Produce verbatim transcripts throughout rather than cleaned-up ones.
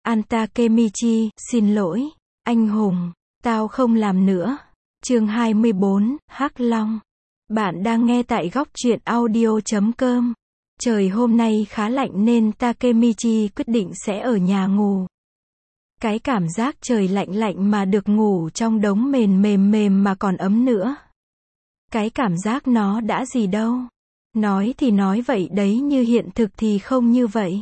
An Takemichi, xin lỗi, anh hùng, tao không làm nữa. Chương hai mươi bốn, Hắc Long. Bạn đang nghe tại góc truyện audio chấm com. Trời hôm nay khá lạnh nên Takemichi quyết định sẽ ở nhà ngủ. Cái cảm giác trời lạnh lạnh mà được ngủ trong đống mền mềm mềm mà còn ấm nữa. Cái cảm giác nó đã gì đâu. Nói thì nói vậy đấy như hiện thực thì không như vậy.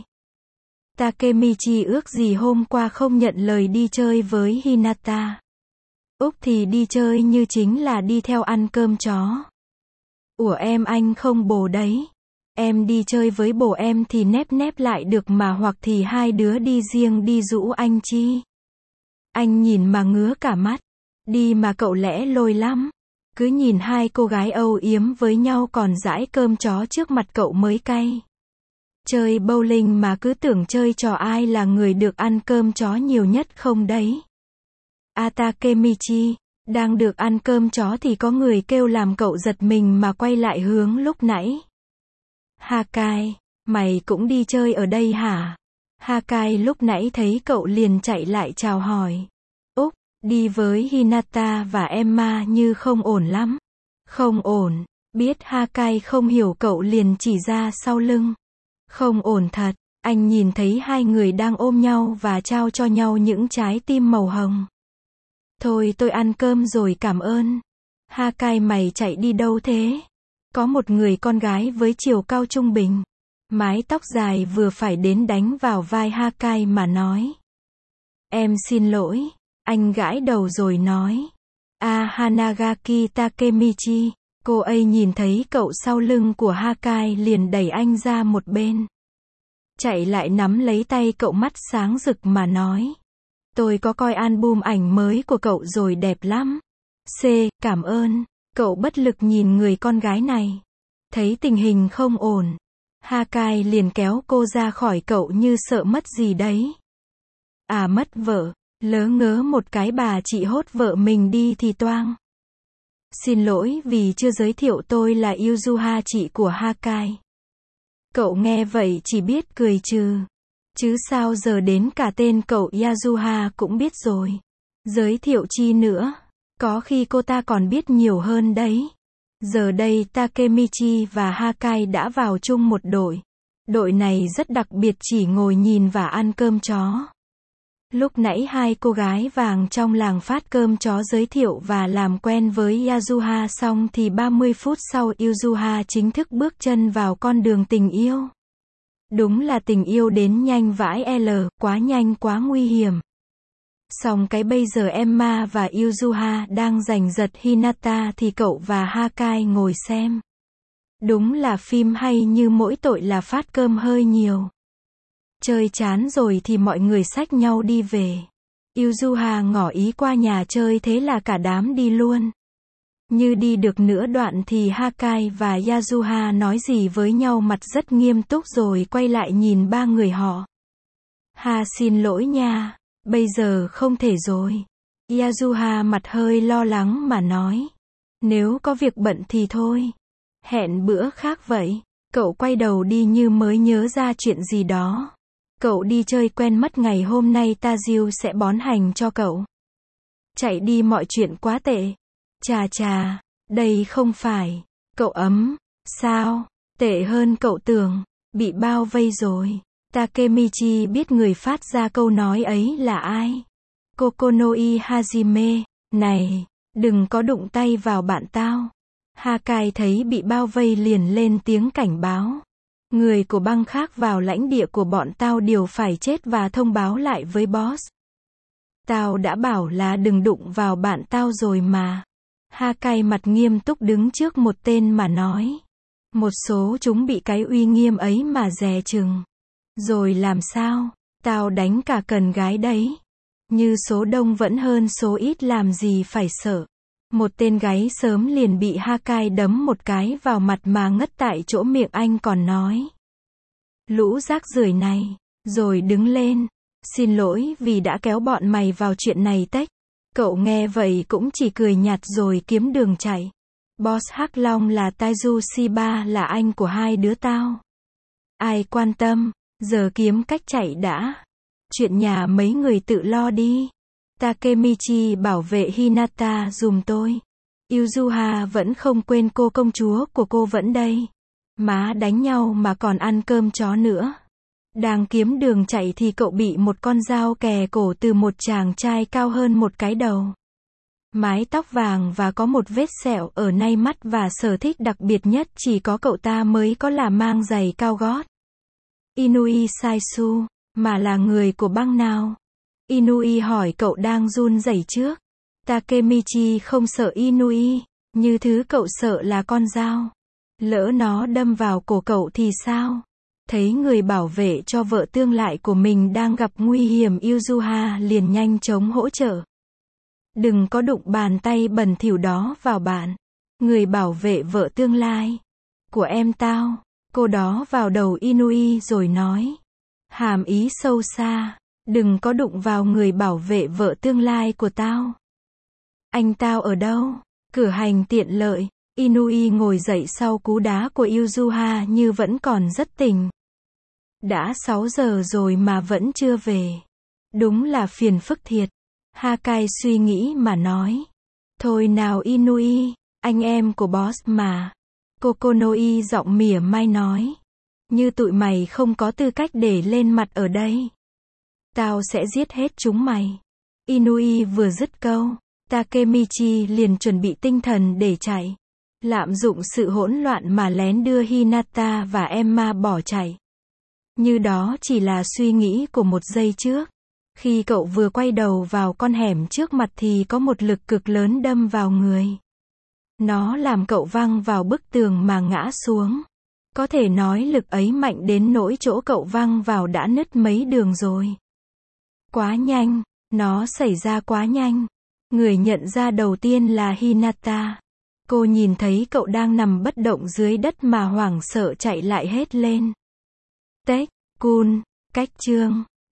Takemichi ước gì hôm qua không nhận lời đi chơi với Hinata. Úc thì đi chơi như chính là đi theo ăn cơm chó. Ủa em anh không bồ đấy. Em đi chơi với bồ em thì nép nép lại được mà, hoặc thì hai đứa đi riêng đi rũ anh chi. Anh nhìn mà ngứa cả mắt. Đi mà cậu lẽ loi lắm. Cứ nhìn hai cô gái âu yếm với nhau còn dãi cơm chó trước mặt cậu mới cay. Chơi bowling mà cứ tưởng chơi trò ai là người được ăn cơm chó nhiều nhất không đấy. A Takemichi, đang được ăn cơm chó thì có người kêu làm cậu giật mình mà quay lại hướng lúc nãy. Hakai, mày cũng đi chơi ở đây hả? Hakai lúc nãy thấy cậu liền chạy lại chào hỏi. Úc, đi với Hinata và Emma như không ổn lắm. Không ổn, biết Hakai không hiểu cậu liền chỉ ra sau lưng. Không ổn thật, anh nhìn thấy hai người đang ôm nhau và trao cho nhau những trái tim màu hồng. Thôi tôi ăn cơm rồi cảm ơn. Hakai mày chạy đi đâu thế? Có một người con gái với chiều cao trung bình, mái tóc dài vừa phải đến đánh vào vai Hakai mà nói. Em xin lỗi, anh gãi đầu rồi nói. A Hanagaki Takemichi, cô ấy nhìn thấy cậu sau lưng của Hakai liền đẩy anh ra một bên. Chạy lại nắm lấy tay cậu mắt sáng rực mà nói. Tôi có coi album ảnh mới của cậu rồi đẹp lắm. C, cảm ơn. Cậu bất lực nhìn người con gái này. Thấy tình hình không ổn. Hakai liền kéo cô ra khỏi cậu như sợ mất gì đấy. À mất vợ, lớ ngớ một cái bà chị hốt vợ mình đi thì toang. Xin lỗi vì chưa giới thiệu, tôi là Yuzuha, chị của Hakai. Cậu nghe vậy chỉ biết cười trừ. Chứ sao giờ đến cả tên cậu Yuzuha cũng biết rồi. Giới thiệu chi nữa. Có khi cô ta còn biết nhiều hơn đấy. Giờ đây Takemichi và Hakai đã vào chung một đội. Đội này rất đặc biệt, chỉ ngồi nhìn và ăn cơm chó. Lúc nãy hai cô gái vàng trong làng phát cơm chó giới thiệu và làm quen với Yuzuha xong thì ba mươi phút sau Yuzuha chính thức bước chân vào con đường tình yêu. Đúng là tình yêu đến nhanh vãi L, quá nhanh quá nguy hiểm. Xong cái bây giờ Emma và Yuzuha đang giành giật Hinata thì cậu và Hakai ngồi xem. Đúng là phim hay như mỗi tội là phát cơm hơi nhiều. Chơi chán rồi thì mọi người xách nhau đi về. Yuzuha ngỏ ý qua nhà chơi, thế là cả đám đi luôn. Như đi được nửa đoạn thì Hakai và Yuzuha nói gì với nhau mặt rất nghiêm túc rồi quay lại nhìn ba người họ. Ha, xin lỗi nha, bây giờ không thể rồi. Yuzuha mặt hơi lo lắng mà nói. Nếu có việc bận thì thôi. Hẹn bữa khác vậy. Cậu quay đầu đi như mới nhớ ra chuyện gì đó. Cậu đi chơi quen mất, ngày hôm nay Tajiu sẽ bón hành cho cậu. Chạy đi, mọi chuyện quá tệ. Chà chà, đây không phải. Cậu ấm. Sao? Tệ hơn cậu tưởng. Bị bao vây rồi. Takemichi biết người phát ra câu nói ấy là ai. Kokonoi Hajime. Này, đừng có đụng tay vào bạn tao. Hakai thấy bị bao vây liền lên tiếng cảnh báo. Người của băng khác vào lãnh địa của bọn tao đều phải chết và thông báo lại với boss. Tao đã bảo là đừng đụng vào bạn tao rồi mà. Hakai mặt nghiêm túc đứng trước một tên mà nói. Một số chúng bị cái uy nghiêm ấy mà dè chừng. Rồi làm sao? Tao đánh cả cần gái đấy. Như số đông vẫn hơn số ít, làm gì phải sợ. Một tên gáy sớm liền bị Hakai đấm một cái vào mặt mà ngất tại chỗ, miệng anh còn nói. Lũ rác rưởi này. Rồi đứng lên. Xin lỗi vì đã kéo bọn mày vào chuyện này tách. Cậu nghe vậy cũng chỉ cười nhạt rồi kiếm đường chạy. Boss Hắc Long là Taiju Shiba, là anh của hai đứa tao. Ai quan tâm, giờ kiếm cách chạy đã. Chuyện nhà mấy người tự lo đi. Takemichi bảo vệ Hinata giùm tôi. Yuzuha vẫn không quên cô công chúa của cô vẫn đây. Má đánh nhau mà còn ăn cơm chó nữa. Đang kiếm đường chạy thì cậu bị một con dao kè cổ từ một chàng trai cao hơn một cái đầu. Mái tóc vàng và có một vết sẹo ở nay mắt và sở thích đặc biệt nhất chỉ có cậu ta mới có là mang giày cao gót. Inui Saisu, mà là người của băng nào? Inui hỏi cậu đang run rẩy trước. Takemichi không sợ Inui, như thứ cậu sợ là con dao. Lỡ nó đâm vào cổ cậu thì sao? Thấy người bảo vệ cho vợ tương lai của mình đang gặp nguy hiểm, Yuzuha liền nhanh chóng hỗ trợ. Đừng có đụng bàn tay bẩn thỉu đó vào bạn. Người bảo vệ vợ tương lai của em tao. Cô đó vào đầu Inui rồi nói. Hàm ý sâu xa. Đừng có đụng vào người bảo vệ vợ tương lai của tao. Anh tao ở đâu? Cửa hàng tiện lợi. Inui ngồi dậy sau cú đá của Yuzuha như vẫn còn rất tỉnh. Đã sáu giờ rồi mà vẫn chưa về. Đúng là phiền phức thiệt. Hakai suy nghĩ mà nói. Thôi nào Inui, anh em của boss mà. Kokonoi giọng mỉa mai nói. Như tụi mày không có tư cách để lên mặt ở đây. Tao sẽ giết hết chúng mày. Inui vừa dứt câu, Takemichi liền chuẩn bị tinh thần để chạy. Lạm dụng sự hỗn loạn mà lén đưa Hinata và Emma bỏ chạy. Như đó chỉ là suy nghĩ của một giây trước. Khi cậu vừa quay đầu vào con hẻm trước mặt thì có một lực cực lớn đâm vào người. Nó làm cậu văng vào bức tường mà ngã xuống. Có thể nói lực ấy mạnh đến nỗi chỗ cậu văng vào đã nứt mấy đường rồi. Quá nhanh, nó xảy ra quá nhanh. Người nhận ra đầu tiên là Hinata. Cô nhìn thấy cậu đang nằm bất động dưới đất mà hoảng sợ chạy lại hét lên. Tech, Kun, cách chương.